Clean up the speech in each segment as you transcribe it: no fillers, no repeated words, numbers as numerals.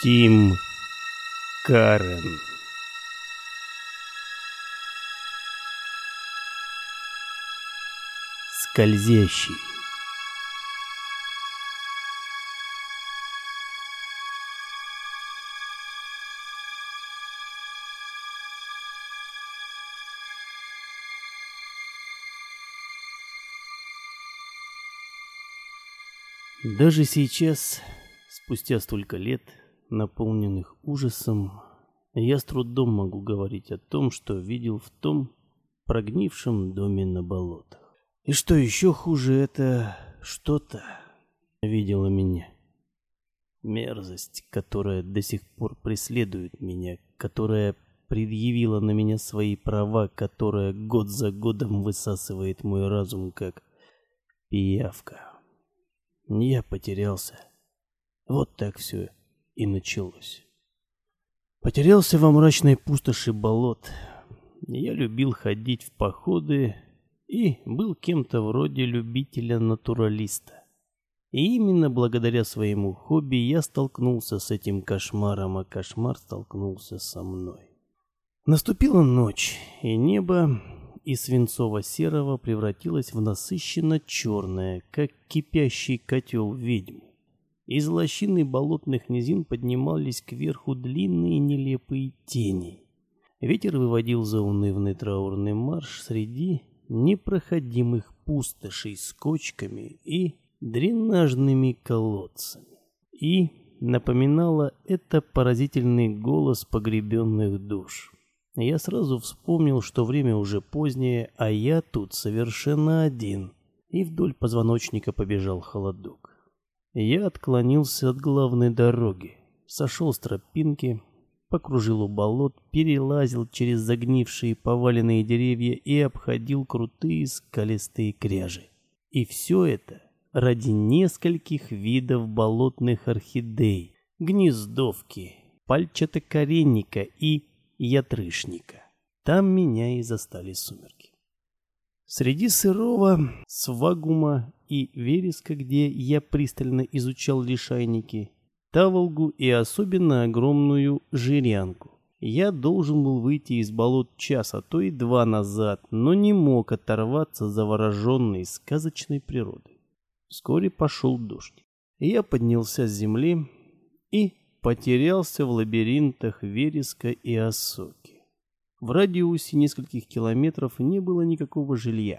Тим Карен. Скользящий. Даже сейчас, спустя столько лет, наполненных ужасом, я с трудом могу говорить о том, что видел в том прогнившем доме на болотах. И что еще хуже, это что-то видело меня. Мерзость, которая до сих пор преследует меня, которая предъявила на меня свои права, которая год за годом высасывает мой разум, как пиявка. Я потерялся. Вот так все и началось. Потерялся во мрачной пустоши болот. Я любил ходить в походы и был кем-то вроде любителя-натуралиста. И именно благодаря своему хобби я столкнулся с этим кошмаром, а кошмар столкнулся со мной. Наступила ночь, и небо из свинцово-серого превратилось в насыщенно черное, как кипящий котел ведьм. Из лощины болотных низин поднимались кверху длинные нелепые тени. Ветер выводил заунывный траурный марш среди непроходимых пустошей с кочками и дренажными колодцами. И напоминало это поразительный голос погребенных душ. Я сразу вспомнил, что время уже позднее, а я тут совершенно один, и вдоль позвоночника побежал холодок. Я отклонился от главной дороги, сошел с тропинки, покружил у болот, перелазил через загнившие поваленные деревья и обходил крутые скалистые кряжи. И все это ради нескольких видов болотных орхидей, гнездовки, пальчатокоренника и ятрышника. Там меня и застали сумерки. Среди сырого свагума и вереска, где я пристально изучал лишайники, таволгу и особенно огромную жирянку, я должен был выйти из болот час, а то и два назад, но не мог оторваться завороженной сказочной природой. Вскоре пошел дождь. Я поднялся с земли и потерялся в лабиринтах вереска и осоки. В радиусе нескольких километров не было никакого жилья.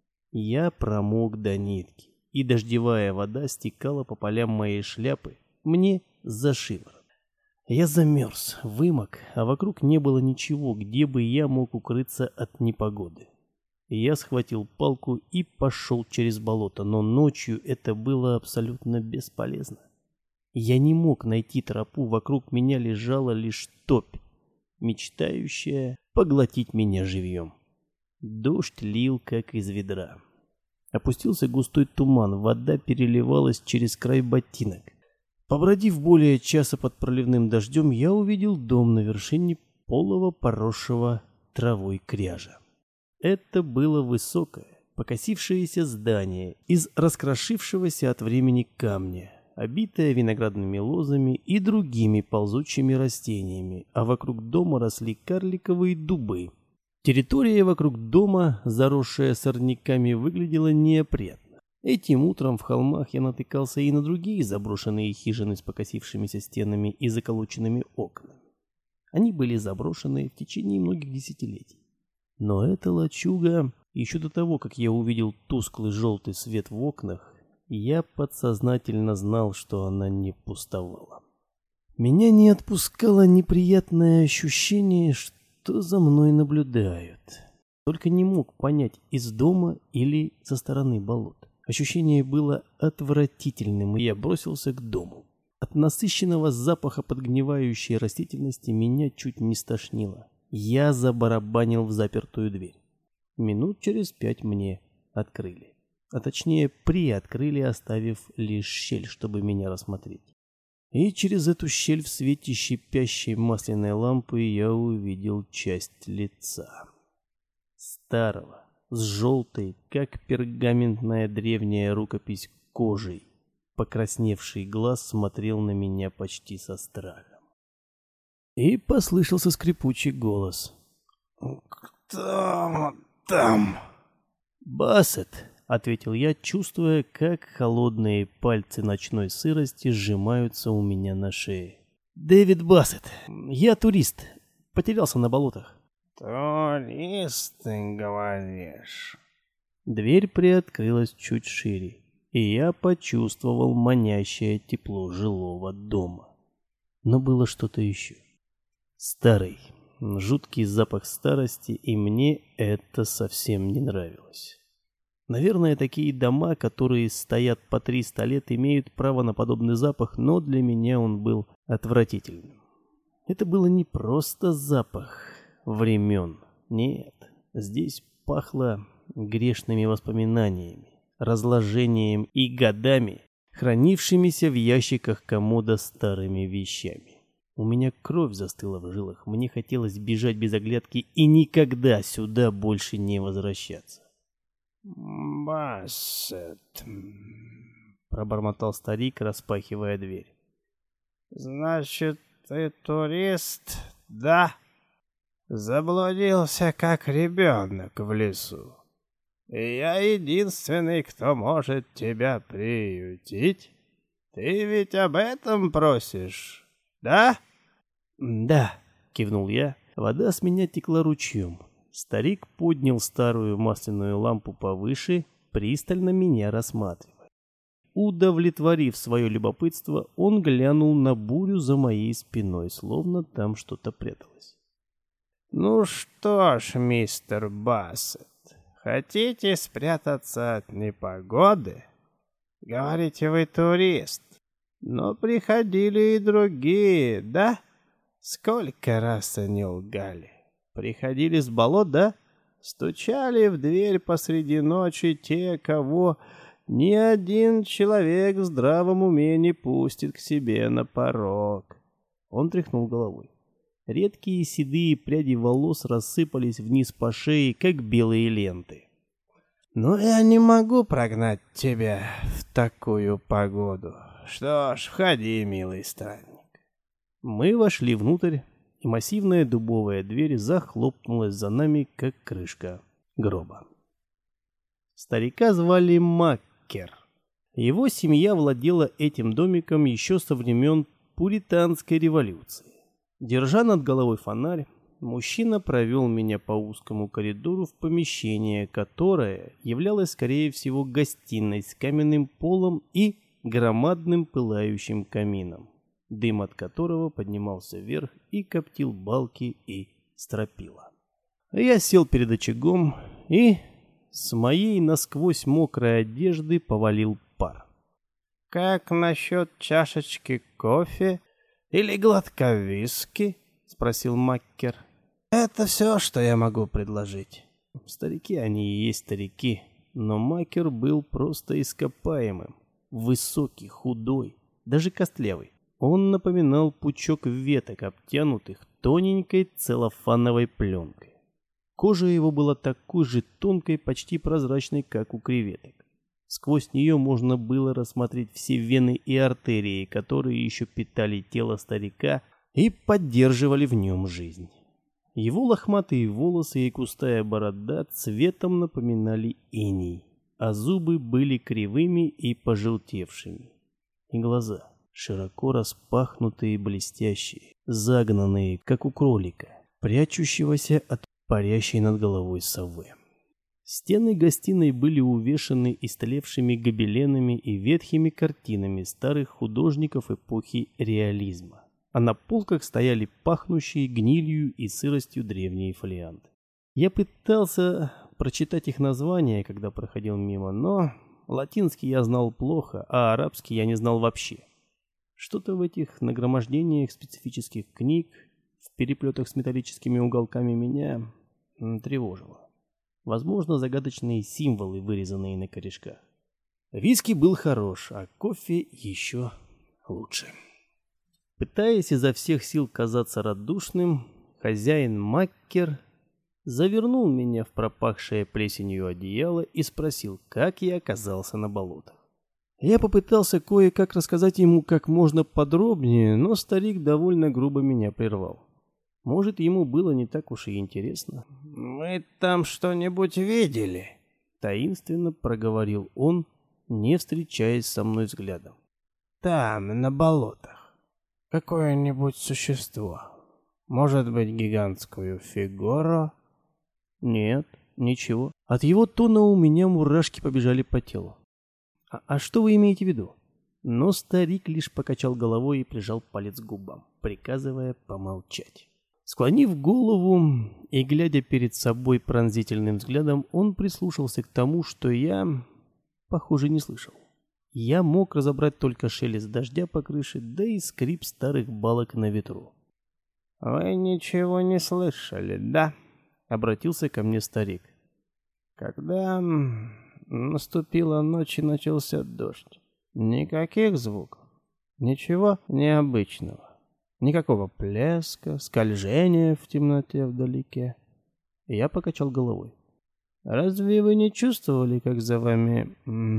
Я промок до нитки, и дождевая вода стекала по полям моей шляпы мне за шиворот. Я замерз, вымок, а вокруг не было ничего, где бы я мог укрыться от непогоды. Я схватил палку и пошел через болото, но ночью это было абсолютно бесполезно. Я не мог найти тропу, вокруг меня лежала лишь топь, мечтающая поглотить меня живьем. Дождь лил, как из ведра. Опустился густой туман, вода переливалась через край ботинок. Побродив более часа под проливным дождем, я увидел дом на вершине полого поросшего травой кряжа. Это было высокое, покосившееся здание из раскрошившегося от времени камня, обитая виноградными лозами и другими ползучими растениями, а вокруг дома росли карликовые дубы. Территория вокруг дома, заросшая сорняками, выглядела неопрятно. Этим утром в холмах я натыкался и на другие заброшенные хижины с покосившимися стенами и заколоченными окнами. Они были заброшены в течение многих десятилетий. Но эта лачуга, еще до того, как я увидел тусклый желтый свет в окнах, я подсознательно знал, что она не пустовала. Меня не отпускало неприятное ощущение, что за мной наблюдают. Только не мог понять, из дома или со стороны болот. Ощущение было отвратительным, и я бросился к дому. От насыщенного запаха подгнивающей растительности меня чуть не стошнило. Я забарабанил в запертую дверь. Минут через 5 мне открыли. А точнее, приоткрыли, оставив лишь щель, чтобы меня рассмотреть. И через эту щель в свете шипящей масляной лампы я увидел часть лица. Старого, с желтой, как пергаментная древняя рукопись, кожей. Покрасневший глаз смотрел на меня почти со страхом. И послышался скрипучий голос. «Кто там?» «Бассет», — ответил я, чувствуя, как холодные пальцы ночной сырости сжимаются у меня на шее. «Дэвид Бассет. Я турист. Потерялся на болотах». «Турист, ты говоришь?» Дверь приоткрылась чуть шире, и я почувствовал манящее тепло жилого дома. Но было что-то еще. Старый, жуткий запах старости, и мне это совсем не нравилось. Наверное, такие дома, которые стоят по 300 лет, имеют право на подобный запах, но для меня он был отвратительным. Это было не просто запах времен. Нет, здесь пахло грешными воспоминаниями, разложением и годами, хранившимися в ящиках комода старыми вещами. У меня кровь застыла в жилах, мне хотелось бежать без оглядки и никогда сюда больше не возвращаться. «Бассет», — пробормотал старик, распахивая дверь. «Значит, ты турист, да? Заблудился, как ребенок в лесу. И я единственный, кто может тебя приютить? Ты ведь об этом просишь, да?» «Да», — кивнул я. Вода с меня текла ручьем. Старик поднял старую масляную лампу повыше, пристально меня рассматривая. Удовлетворив свое любопытство, он глянул на бурю за моей спиной, словно там что-то пряталось. «Ну что ж, мистер Бассет, хотите спрятаться от непогоды? Говорите, вы турист, но приходили и другие, да? Сколько раз они лгали? Приходили с болот, да? Стучали в дверь посреди ночи те, кого ни один человек в здравом уме не пустит к себе на порог». Он тряхнул головой. Редкие седые пряди волос рассыпались вниз по шее, как белые ленты. «Но я не могу прогнать тебя в такую погоду. Что ж, входи, милый странник». Мы вошли внутрь, и массивная дубовая дверь захлопнулась за нами, как крышка гроба. Старика звали Маккер. Его семья владела этим домиком еще со времен Пуританской революции. Держа над головой фонарь, мужчина провел меня по узкому коридору в помещение, которое являлось, скорее всего, гостиной с каменным полом и громадным пылающим камином, дым от которого поднимался вверх и коптил балки и стропила. Я сел перед очагом, и с моей насквозь мокрой одежды повалил пар. «Как насчет чашечки кофе или глотка виски?» — спросил Маккер. «Это все, что я могу предложить». Старики они и есть старики, но Маккер был просто ископаемым. Высокий, худой, даже костлявый. Он напоминал пучок веток, обтянутых тоненькой целлофановой пленкой. Кожа его была такой же тонкой, почти прозрачной, как у креветок. Сквозь нее можно было рассмотреть все вены и артерии, которые еще питали тело старика и поддерживали в нем жизнь. Его лохматые волосы и густая борода цветом напоминали иней, а зубы были кривыми и пожелтевшими. И глаза, широко распахнутые и блестящие, загнанные, как у кролика, прячущегося от парящей над головой совы. Стены гостиной были увешаны истлевшими гобеленами и ветхими картинами старых художников эпохи реализма, а на полках стояли пахнущие гнилью и сыростью древние фолианты. Я пытался прочитать их названия, когда проходил мимо, но латинский я знал плохо, а арабский я не знал вообще. Что-то в этих нагромождениях специфических книг, в переплетах с металлическими уголками меня тревожило. Возможно, загадочные символы, вырезанные на корешках. Виски был хорош, а кофе еще лучше. Пытаясь изо всех сил казаться радушным, хозяин Маккер завернул меня в пропахшее плесенью одеяло и спросил, как я оказался на болотах. Я попытался кое-как рассказать ему как можно подробнее, но старик довольно грубо меня прервал. Может, ему было не так уж и интересно. «Вы там что-нибудь видели?» Таинственно проговорил он, не встречаясь со мной взглядом. «Там, на болотах. Какое-нибудь существо. Может быть, гигантскую фигуру?» «Нет, ничего». От его тона у меня мурашки побежали по телу. «А что вы имеете в виду?» Но старик лишь покачал головой и прижал палец к губам, приказывая помолчать. Склонив голову и глядя перед собой пронзительным взглядом, он прислушался к тому, что я, похоже, не слышал. Я мог разобрать только шелест дождя по крыше, да и скрип старых балок на ветру. «Вы ничего не слышали, да?» — обратился ко мне старик. «Когда наступила ночь и начался дождь, никаких звуков, ничего необычного. Никакого плеска, скольжения в темноте вдалеке». Я покачал головой. «Разве вы не чувствовали, как за вами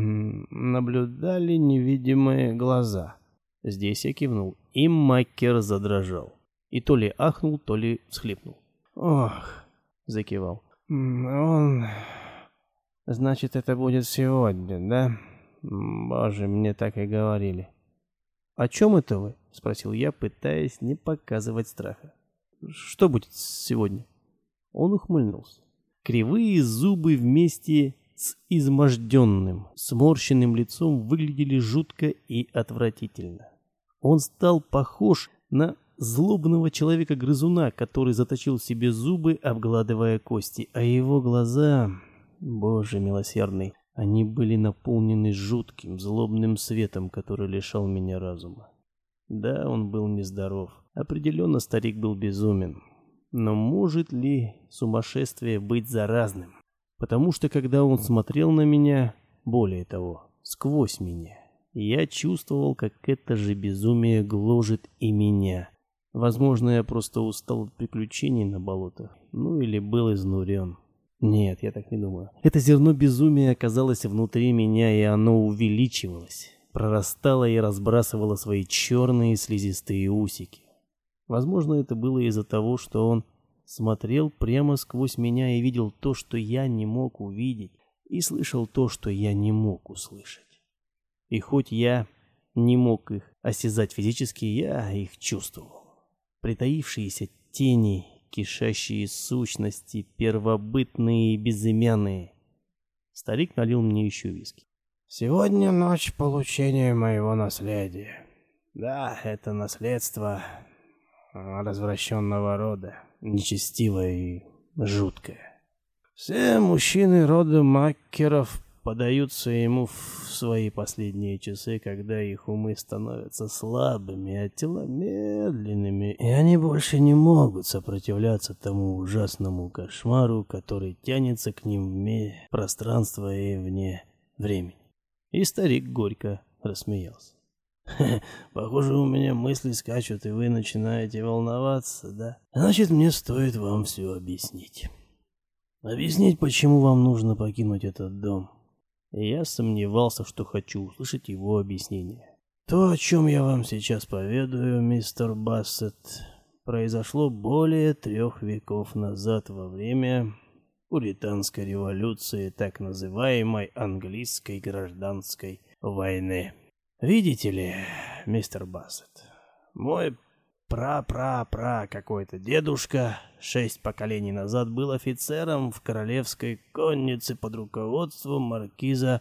наблюдали невидимые глаза?» Здесь я кивнул, и Маккер задрожал. И то ли ахнул, то ли всхлипнул. «Ох», — закивал. «Он... Значит, это будет сегодня, да? Боже, мне так и говорили». «О чем это вы?» — спросил я, пытаясь не показывать страха. «Что будет сегодня?» Он ухмыльнулся. Кривые зубы вместе с изможденным, сморщенным лицом выглядели жутко и отвратительно. Он стал похож на злобного человека-грызуна, который заточил себе зубы, обгладывая кости, а его глаза, Боже милосердный, они были наполнены жутким, злобным светом, который лишал меня разума. Да, он был нездоров. Определенно старик был безумен. Но может ли сумасшествие быть заразным? Потому что когда он смотрел на меня, более того, сквозь меня, я чувствовал, как это же безумие гложет и меня. Возможно, я просто устал от приключений на болотах, ну или был изнурен. Нет, я так не думаю. Это зерно безумия оказалось внутри меня, и оно увеличивалось, прорастало и разбрасывало свои черные слизистые усики. Возможно, это было из-за того, что он смотрел прямо сквозь меня и видел то, что я не мог увидеть, и слышал то, что я не мог услышать. И хоть я не мог их осязать физически, я их чувствовал. Притаившиеся тени, кишащие сущности, первобытные и безымянные. Старик налил мне еще виски. «Сегодня ночь получения моего наследия. Да, это наследство развращенного рода, нечестивое и жуткое. Все мужчины рода Маккеров подаются ему в свои последние часы, когда их умы становятся слабыми, а тела медленными, и они больше не могут сопротивляться тому ужасному кошмару, который тянется к ним вне пространства и вне времени». И старик горько рассмеялся. «Похоже, у меня мысли скачут, и вы начинаете волноваться, да? Значит, мне стоит вам все объяснить. Объяснить, почему вам нужно покинуть этот дом». Я сомневался, что хочу услышать его объяснение. «То, о чем я вам сейчас поведаю, мистер Бассет, произошло более 3 веков назад во время Пуританской революции, так называемой английской гражданской войны. Видите ли, мистер Бассет, мой пра-пра-пра какой-то дедушка 6 поколений назад был офицером в королевской коннице под руководством маркиза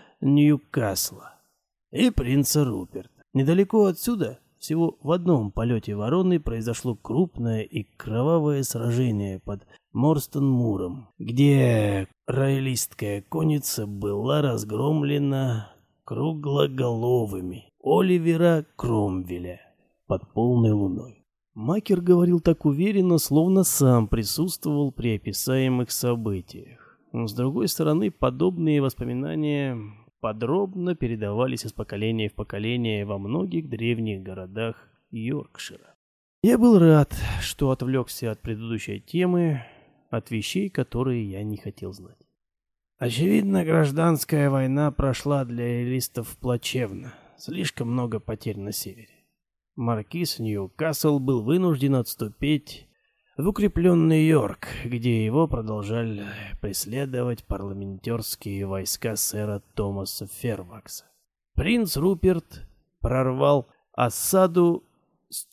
Ньюкасла и принца Руперта. Недалеко отсюда, всего в одном полете вороны, произошло крупное и кровавое сражение под Морстон-Муром, где роялистская конница была разгромлена круглоголовыми Оливера Кромвеля под полной луной. Маккер говорил так уверенно, словно сам присутствовал при описаемых событиях. Но, с другой стороны, подобные воспоминания подробно передавались из поколения в поколение во многих древних городах Йоркшира. Я был рад, что отвлекся от предыдущей темы, от вещей, которые я не хотел знать. Очевидно, гражданская война прошла для роялистов плачевно. Слишком много потерь на севере. Маркиз Ньюкасл был вынужден отступить в укрепленный Йорк, где его продолжали преследовать парламентерские войска сэра Томаса Ферфакса. Принц Руперт прорвал осаду с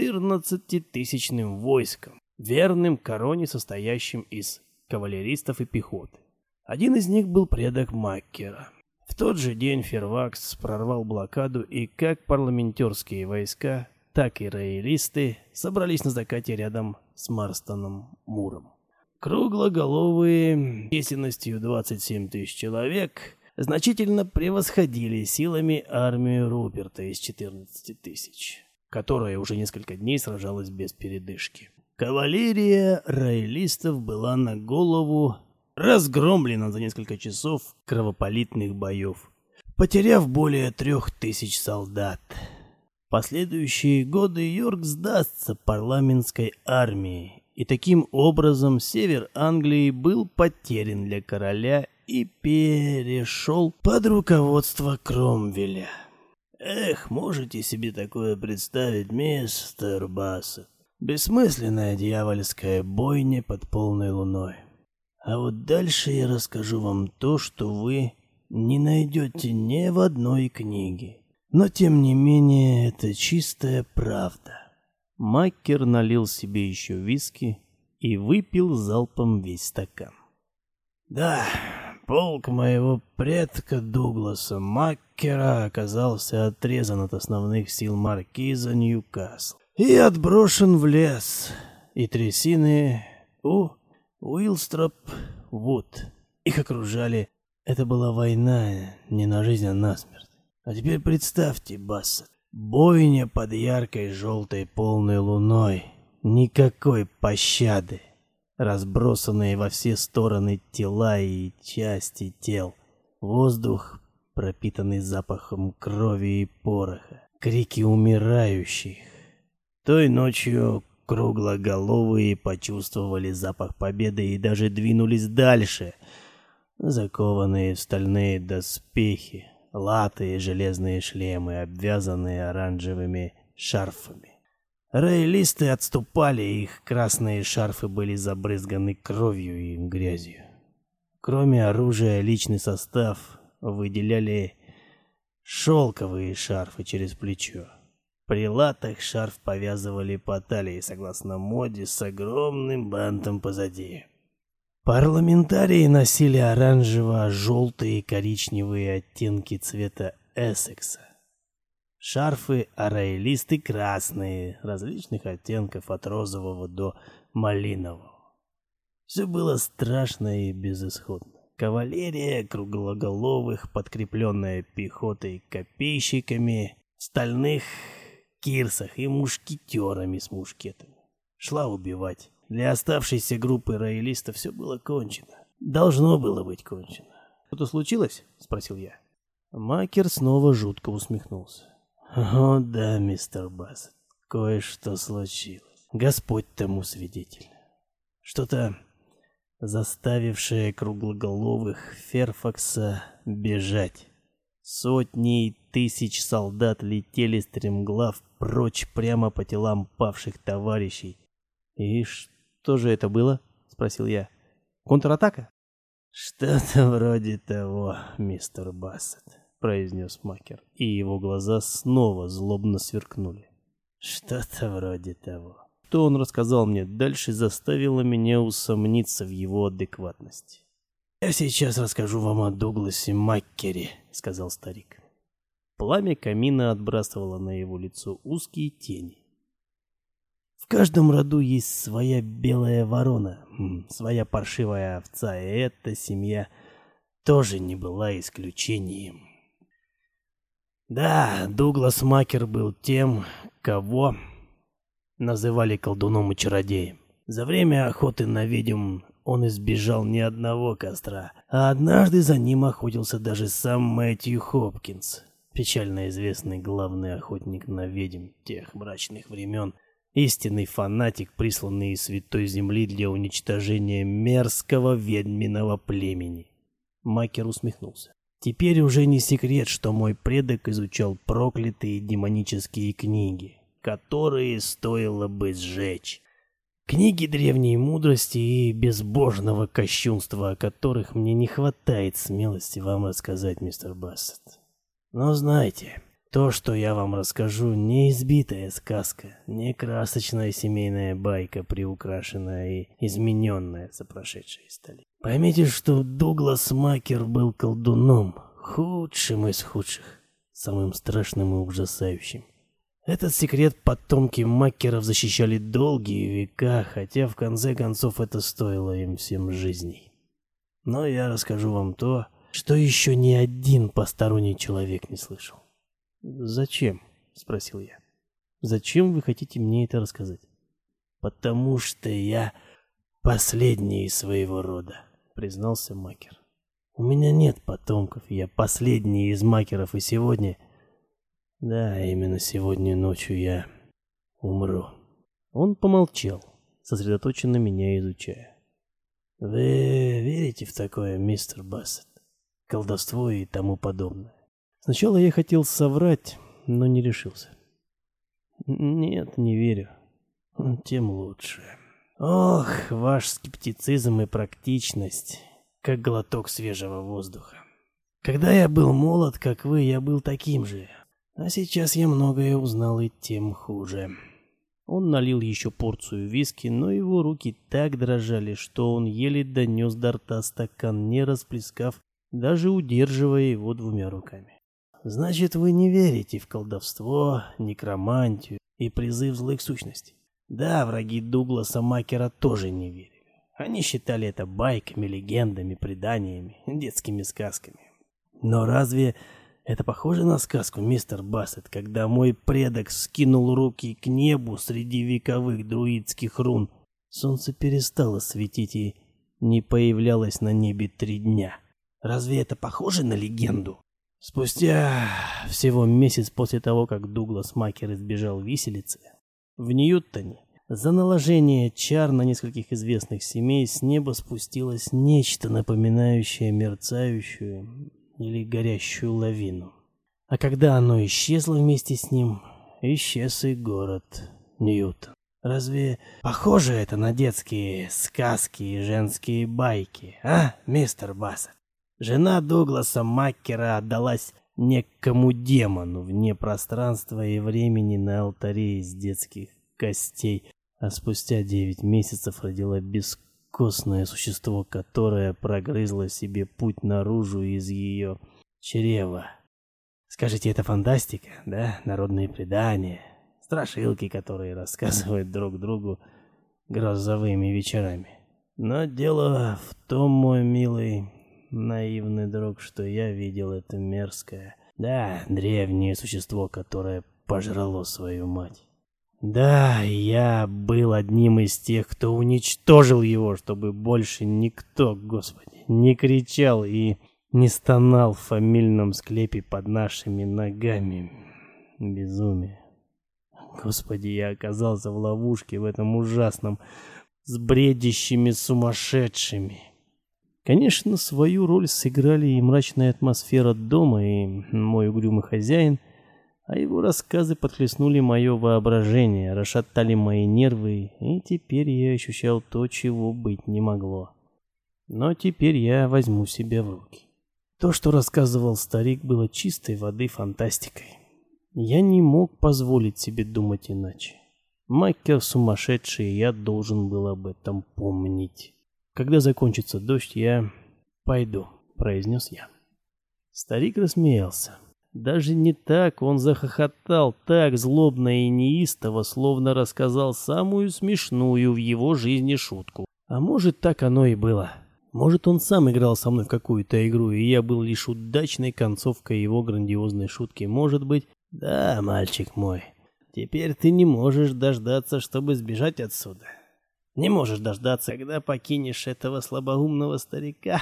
14-тысячным войском, верным короне, состоящим из кавалеристов и пехоты. Один из них был предок Маккера. В тот же день Ферфакс прорвал блокаду, и как парламентерские войска, так и роялисты собрались на закате рядом с Марстоном Муром. Круглоголовые, численностью 27 тысяч человек, значительно превосходили силами армию Руперта из 14 тысяч, которая уже несколько дней сражалась без передышки. Кавалерия роялистов была на голову разгромлена за несколько часов кровопролитных боев, потеряв более 3000 солдат. В последующие годы Йорк сдастся парламентской армии, и таким образом север Англии был потерян для короля и перешел под руководство Кромвеля. Эх, можете себе такое представить, мистер Бассет? Бессмысленная дьявольская бойня под полной луной. А вот дальше я расскажу вам то, что вы не найдете ни в одной книге. Но тем не менее, это чистая правда. Маккер налил себе еще виски и выпил залпом весь стакан. Да, полк моего предка Дугласа Маккера оказался отрезан от основных сил маркиза Ньюкасл и отброшен в лес и трясины у Уилстроп-Вуд. Их окружали. Это была война не на жизнь, а на смерть. А теперь представьте, Бассет, бойня под яркой желтой полной луной. Никакой пощады. Разбросанные во все стороны тела и части тел. Воздух, пропитанный запахом крови и пороха. Крики умирающих. Той ночью круглоголовые почувствовали запах победы и даже двинулись дальше. Закованные в стальные доспехи, латы и железные шлемы, обвязанные оранжевыми шарфами. Роялисты отступали, их красные шарфы были забрызганы кровью и грязью. Кроме оружия, личный состав выделяли шелковые шарфы через плечо. При латах шарф повязывали по талии, согласно моде, с огромным бантом позади. Парламентарии носили оранжево-желтые и коричневые оттенки цвета Эссекса. Шарфы, а роялисты красные, различных оттенков от розового до малинового. Все было страшно и безысходно. Кавалерия круглоголовых, подкрепленная пехотой копейщиками, в стальных кирсах и мушкетерами с мушкетами, шла убивать. Для оставшейся группы роялистов все было кончено. Должно было быть кончено. «Что-то случилось?» — спросил я. Маккер снова жутко усмехнулся. «О да, мистер Бассет, кое-что случилось. Господь тому свидетель. Что-то, заставившее круглоголовых Ферфакса бежать. Сотни и тысяч солдат летели стремглав прочь прямо по телам павших товарищей. И что же это было?» — спросил я. «Контратака?» «Что-то вроде того, мистер Бассет», — произнес Маккер, и его глаза снова злобно сверкнули. «Что-то вроде того». Что он рассказал мне дальше, заставило меня усомниться в его адекватности. «Я сейчас расскажу вам о Дугласе Маккере», — сказал старик. Пламя камина отбрасывало на его лицо узкие тени. В каждом роду есть своя белая ворона, своя паршивая овца, и эта семья тоже не была исключением. Да, Дуглас Маккер был тем, кого называли колдуном и чародеем. За время охоты на ведьм он избежал ни одного костра, а однажды за ним охотился даже сам Мэтью Хопкинс, печально известный главный охотник на ведьм тех мрачных времен, истинный фанатик, присланный из Святой Земли для уничтожения мерзкого ведьминого племени. Макер усмехнулся. Теперь уже не секрет, что мой предок изучал проклятые демонические книги, которые стоило бы сжечь. Книги древней мудрости и безбожного кощунства, о которых мне не хватает смелости вам рассказать, мистер Бассет. Но знайте, то, что я вам расскажу, не избитая сказка, не красочная семейная байка, приукрашенная и измененная за прошедшие столетия. Поймите, что Дуглас Макер был колдуном, худшим из худших, самым страшным и ужасающим. Этот секрет потомки Маккеров защищали долгие века, хотя в конце концов это стоило им всем жизней. Но я расскажу вам то, что еще ни один посторонний человек не слышал. «Зачем?» — спросил я. «Зачем вы хотите мне это рассказать?» «Потому что я последний из своего рода», — признался Макер. «У меня нет потомков, я последний из Макеров, и сегодня... Да, именно сегодня ночью я умру». Он помолчал, сосредоточенно меня изучая. «Вы верите в такое, мистер Бассет? Колдовство и тому подобное?» Сначала я хотел соврать, но не решился. «Нет, не верю. Тем лучше. Ох, ваш скептицизм и практичность, как глоток свежего воздуха. Когда я был молод, как вы, я был таким же. А сейчас я многое узнал, и тем хуже». Он налил еще порцию виски, но его руки так дрожали, что он еле донес до рта стакан, не расплескав, даже удерживая его двумя руками. «Значит, вы не верите в колдовство, некромантию и призыв злых сущностей?» Да, враги Дугласа Макера тоже не верили. Они считали это байками, легендами, преданиями, детскими сказками. Но разве это похоже на сказку, мистер Бассет, когда мой предок скинул руки к небу среди вековых друидских рун? Солнце перестало светить и не появлялось на небе 3 дня. Разве это похоже на легенду? Спустя всего месяц после того, как Дуглас Макер избежал виселицы, в Ньютоне за наложение чар на нескольких известных семей с неба спустилось нечто, напоминающее мерцающую или горящую лавину. А когда оно исчезло вместе с ним, исчез и город Ньютон. Разве похоже это на детские сказки и женские байки, а, мистер Бассет? Жена Дугласа Маккера отдалась некому демону вне пространства и времени на алтаре из детских костей, а спустя 9 месяцев родила бескостное существо, которое прогрызло себе путь наружу из ее чрева. Скажите, это фантастика, да? Народные предания, страшилки, которые рассказывают друг другу грозовыми вечерами. Но дело в том, мой милый наивный друг, что я видел это мерзкое, да, древнее существо, которое пожрало свою мать. Да, я был одним из тех, кто уничтожил его, чтобы больше никто, Господи, не кричал и не стонал в фамильном склепе под нашими ногами. Безумие. Господи, я оказался в ловушке в этом ужасном, с бредящими сумасшедшими. Конечно, свою роль сыграли и мрачная атмосфера дома, и мой угрюмый хозяин, а его рассказы подхлестнули мое воображение, расшатали мои нервы, и теперь я ощущал то, чего быть не могло. Но теперь я возьму себя в руки. То, что рассказывал старик, было чистой воды фантастикой. Я не мог позволить себе думать иначе. Маккер сумасшедший, я должен был об этом помнить. «Когда закончится дождь, я пойду», — произнес я. Старик рассмеялся. Даже не так, он захохотал так злобно и неистово, словно рассказал самую смешную в его жизни шутку. А может, так оно и было. Может, он сам играл со мной в какую-то игру, и я был лишь удачной концовкой его грандиозной шутки. Может быть... Да, мальчик мой, теперь ты не можешь дождаться, чтобы сбежать отсюда. Не можешь дождаться, когда покинешь этого слабоумного старика.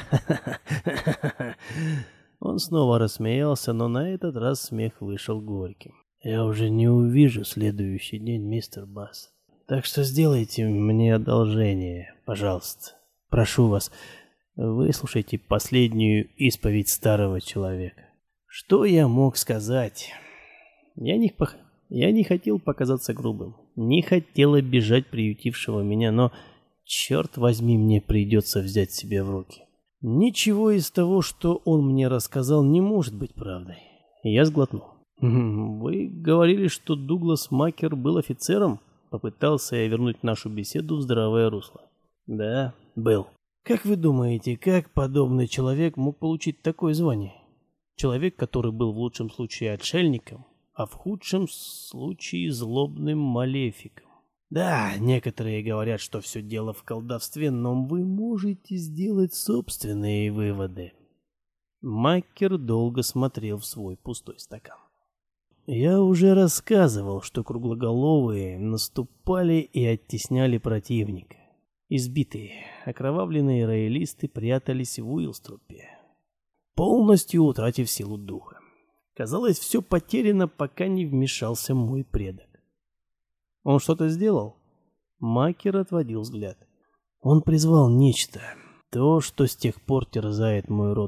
Он снова рассмеялся, но на этот раз смех вышел горьким. Я уже не увижу следующий день, мистер Басс. Так что сделайте мне одолжение, пожалуйста. Прошу вас, Выслушайте последнюю исповедь старого человека. Что я мог сказать? Я не хотел показаться грубым, не хотел обижать приютившего меня, но, черт возьми, мне придется взять себя в руки. Ничего из того, что он мне рассказал, не может быть правдой. Я сглотнул. Вы говорили, что Дуглас Макер был офицером? Попытался я вернуть нашу беседу в здравое русло. Да, был. Как вы думаете, как подобный человек мог получить такое звание? Человек, который был в лучшем случае отшельником, а в худшем случае злобным малефиком. Да, некоторые говорят, что все дело в колдовстве, но вы можете сделать собственные выводы. Маккер долго смотрел в свой пустой стакан. Я уже рассказывал, что круглоголовые наступали и оттесняли противника. Избитые, окровавленные роялисты прятались в Уилструпе, полностью утратив силу духа. Казалось, все потеряно, пока не вмешался мой предок. Он что-то сделал? Маккер отводил взгляд. Он призвал нечто, то, что с тех пор терзает мой род.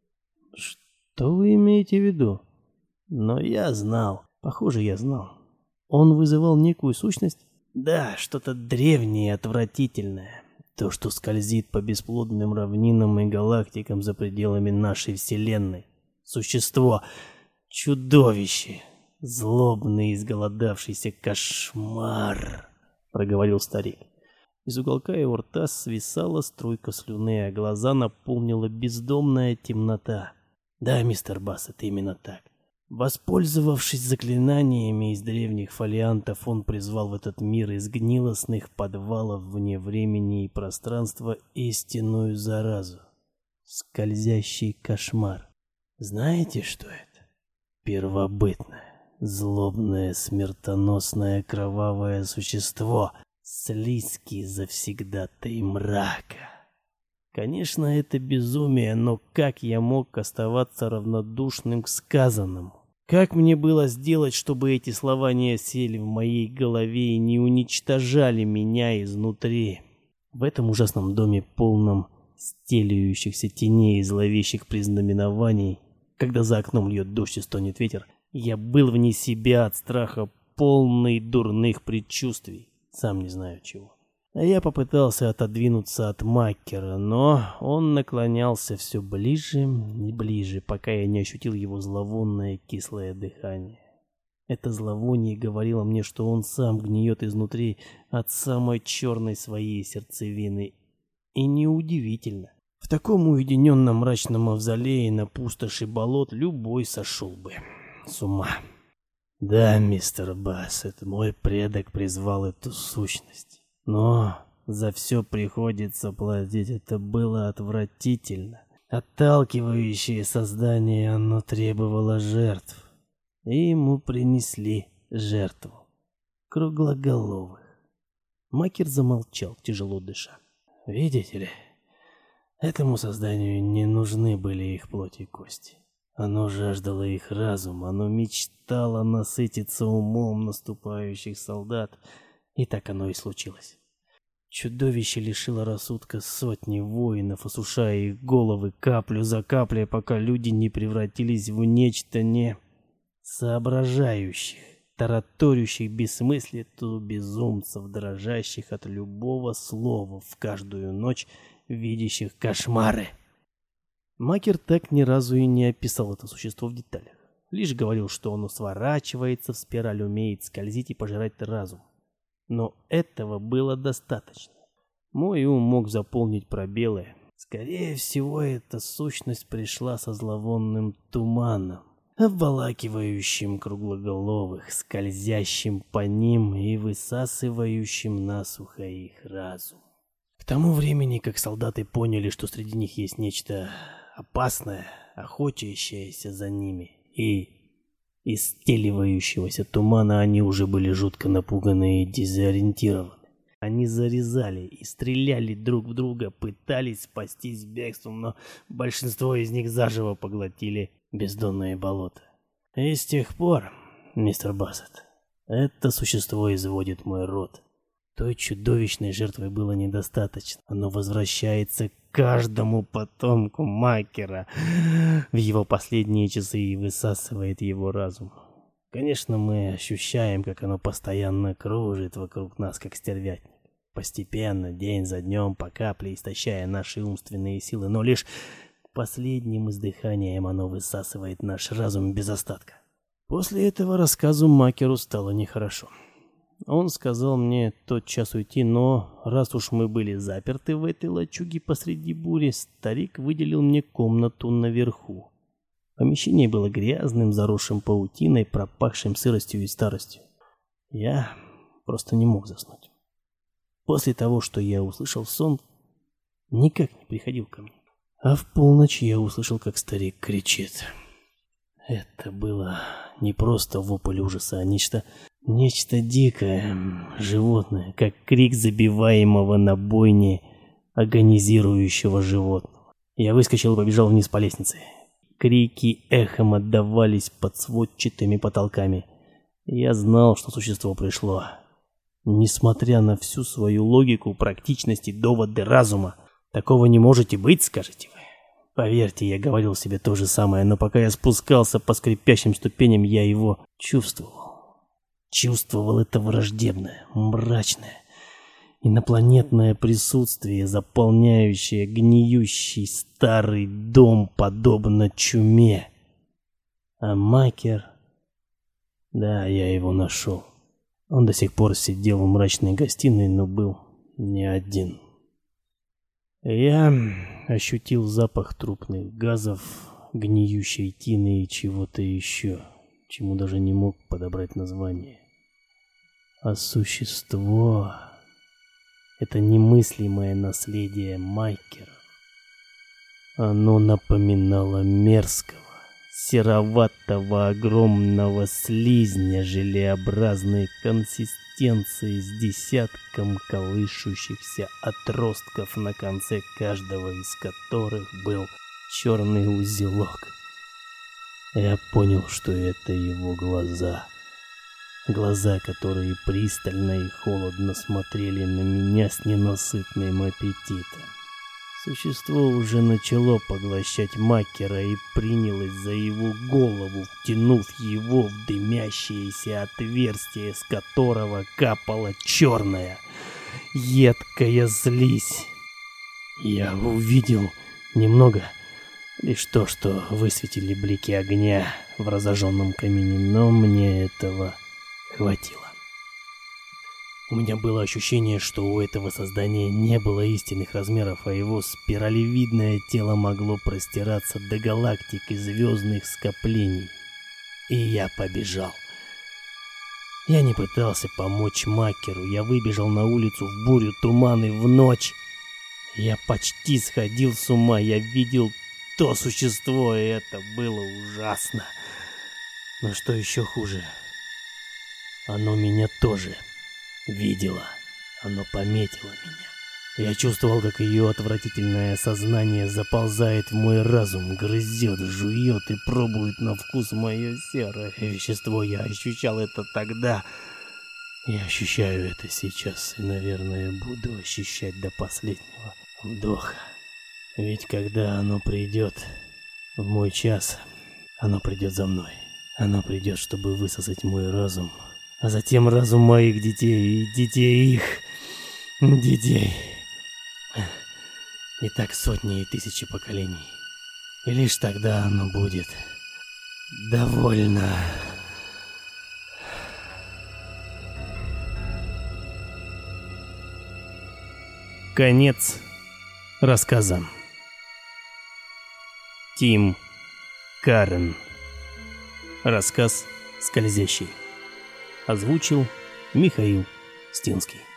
Что вы имеете в виду? Но я знал, похоже, я знал. Он вызывал некую сущность? Да, что-то древнее и отвратительное. То, что скользит по бесплодным равнинам и галактикам за пределами нашей Вселенной. Существо, чудовище, злобный изголодавшийся кошмар, проговорил старик. Из уголка его рта свисала струйка слюны, а глаза наполнила бездомная темнота. Да, мистер Бассет, именно так. Воспользовавшись заклинаниями из древних фолиантов, он призвал в этот мир из гнилостных подвалов вне времени и пространства истинную заразу. Скользящий кошмар. Знаете, что это? Первобытное, злобное, смертоносное, кровавое существо, слизкий завсегдатай мрака. Конечно, это безумие, но как я мог оставаться равнодушным к сказанному? Как мне было сделать, чтобы эти слова не осели в моей голове и не уничтожали меня изнутри? В этом ужасном доме, полном стелющихся теней и зловещих признаменований, когда за окном льет дождь и стонет ветер, я был вне себя от страха, полный дурных предчувствий, сам не знаю чего. А я попытался отодвинуться от Маккера, но он наклонялся все ближе и ближе, пока я не ощутил его зловонное кислое дыхание. Это зловоние говорило мне, что он сам гниет изнутри от самой черной своей сердцевины. И неудивительно. В таком уединенном мрачном мавзолее на пустоши болот любой сошел бы с ума. Да, мистер Бассет, мой предок призвал эту сущность. Но за все приходится платить. Это было отвратительно. Отталкивающее создание, оно требовало жертв. И ему принесли жертву. Круглоголовых. Маккер замолчал, тяжело дыша. Видите ли, этому созданию не нужны были их плоть и кости. Оно жаждало их разума, оно мечтало насытиться умом наступающих солдат. И так оно и случилось. Чудовище лишило рассудка сотни воинов, осушая их головы каплю за каплей, пока люди не превратились в нечто не соображающих, тараторящих бессмыслицу безумцев, дрожащих от любого слова, в каждую ночь видящих кошмары. Маккер так ни разу и не описал это существо в деталях. Лишь говорил, что оно сворачивается в спираль, умеет скользить и пожирать разум. Но этого было достаточно. Мой ум мог заполнить пробелы. Скорее всего, эта сущность пришла со зловонным туманом, обволакивающим круглоголовых, скользящим по ним и высасывающим насухо их разум. К тому времени, как солдаты поняли, что среди них есть нечто опасное, охотящееся за ними, и из стеливающегося тумана, они уже были жутко напуганы и дезориентированы. Они зарезали и стреляли друг в друга, пытались спастись бегством, но большинство из них заживо поглотили бездонные болота. И с тех пор, мистер Бассет, это существо изводит мой род. Той чудовищной жертвой было недостаточно. Оно возвращается к каждому потомку Макера в его последние часы и высасывает его разум. Конечно, мы ощущаем, как оно постоянно кружит вокруг нас, как стервятник. Постепенно, день за днем, по капле истощая наши умственные силы, но лишь последним издыханием оно высасывает наш разум без остатка. После этого рассказу Макеру стало нехорошо. Он сказал мне тотчас уйти, но раз уж мы были заперты в этой лачуге посреди бури, старик выделил мне комнату наверху. Помещение было грязным, заросшим паутиной, пропахшим сыростью и старостью. Я просто не мог заснуть. После того, что я услышал, сон никак не приходил ко мне. А в полночь я услышал, как старик кричит. Это было не просто вопль ужаса, а нечто дикое, животное, как крик забиваемого на бойне агонизирующего животного. Я выскочил и побежал вниз по лестнице. Крики эхом отдавались под сводчатыми потолками. Я знал, что существо пришло. Несмотря на всю свою логику, практичность и доводы разума, такого не можете быть, скажете вы. Поверьте, я говорил себе то же самое, но пока я спускался по скрипящим ступеням, я его чувствовал. Чувствовал это враждебное, мрачное, инопланетное присутствие, заполняющее гниющий старый дом, подобно чуме. А Макер... Да, я его нашел. Он до сих пор сидел в мрачной гостиной, но был не один. Я ощутил запах трупных газов, гниющей тины и чего-то еще, чему даже не мог подобрать название. А существо — это немыслимое наследие Макера. Оно напоминало мерзкого, сероватого огромного слизня желеобразной консистенции с десятком колышущихся отростков, на конце каждого из которых был черный узелок. Я понял, что это его глаза. Глаза, которые пристально и холодно смотрели на меня с ненасытным аппетитом. Существо уже начало поглощать Макера и принялось за его голову, втянув его в дымящееся отверстие, с которого капала черная, едкая слизь. Я увидел немного, лишь то, что высветили блики огня в разожженном камине, но мне этого хватило. У меня было ощущение, что у этого создания не было истинных размеров, а его спиралевидное тело могло простираться до галактик и звездных скоплений. И я побежал. Я не пытался помочь Макеру, я выбежал на улицу в бурю, туман и в ночь. Я почти сходил с ума, я видел то существо, и это было ужасно. Но что еще хуже, оно меня тоже видела. Оно пометило меня. Я чувствовал, как ее отвратительное сознание заползает в мой разум, грызет, жует и пробует на вкус мое серое вещество. Я ощущал это тогда. Я ощущаю это сейчас и, наверное, буду ощущать до последнего вдоха. Ведь когда оно придет в мой час, оно придет за мной. Оно придет, чтобы высосать мой разум, а затем разум моих детей и детей их детей. И так сотни и тысячи поколений. И лишь тогда оно будет довольно. Конец рассказа. Тим Карен. Рассказ «Скользящий». Озвучил Михаил Стинский.